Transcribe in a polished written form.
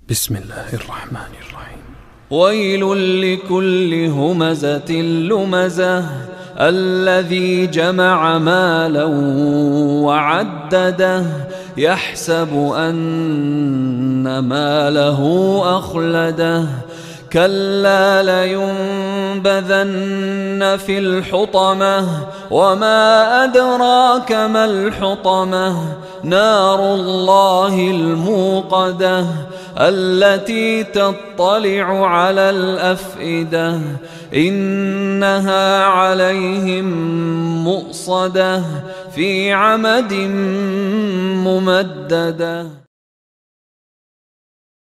بسم الله الرحمن الرحيم. ويل لكل همزة لمزة الذي جمع مالا وعدده يحسب أن ماله أخلده كلا لينبذن في الحطمة وما أدراك ما الحطمة نار الله الموقدة التي تطلع على الأفئدة إنها عليهم مؤصدة في عمد ممددة.